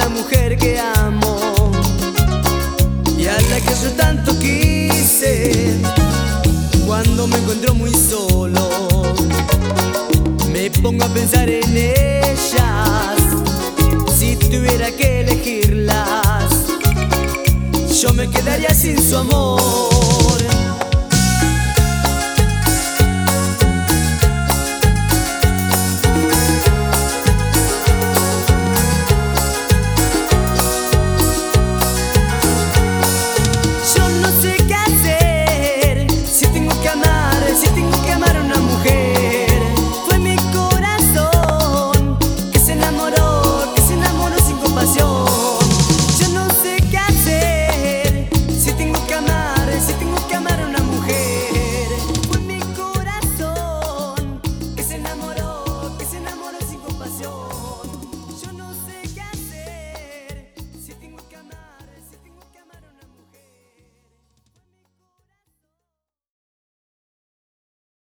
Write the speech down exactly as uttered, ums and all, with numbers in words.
la mujer que amo y a la que yo tanto quise. Cuando me encuentro muy solo, me pongo a pensar en ellas. Si tuviera que elegirlas, yo me quedaría sin su amor.